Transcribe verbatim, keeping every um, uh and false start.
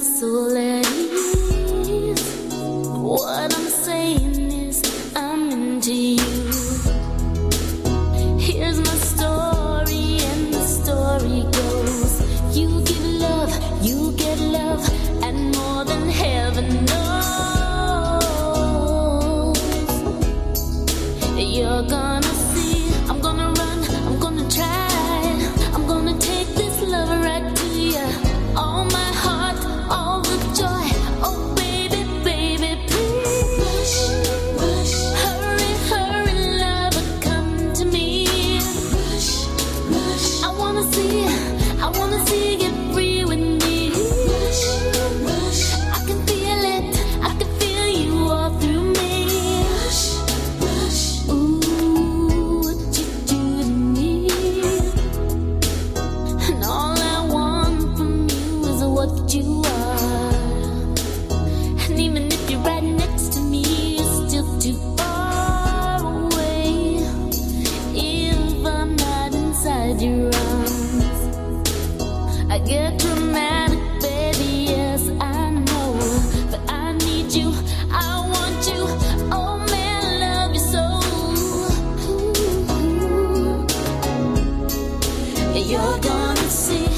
soul at ease. What I'm saying is I'm into you. Here's my story, and the story goes: you give love, you get love, and more than heaven knows. You're gonna see, I'm gonna run, I'm gonna try, I'm gonna take this love right to you. All my heart, all the joy. Oh baby, baby, please rush, rush. Hurry, hurry, lover, come to me. Rush, rush. I wanna see, I wanna see you free with me. Rush, rush. I can feel it, I can feel you all through me. Rush, rush. Ooh, what you do to me. And all I want from you is what you are. And even if you're right next to me, you're still too far away. If I'm not inside your arms, I get dramatic, baby, yes, I know. But I need you, I want you, oh man, I love you so. Ooh. You're gonna see